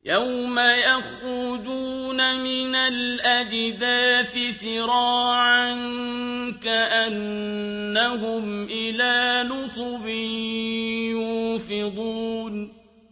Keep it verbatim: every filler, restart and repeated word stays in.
يَوْمَ يَخْرُجُونَ مِنَ الْأَجْدَاثِ سِرَاعًا كَأَنَّهُمْ إِلَىٰ نُصُبٍ يُوفِضُونَ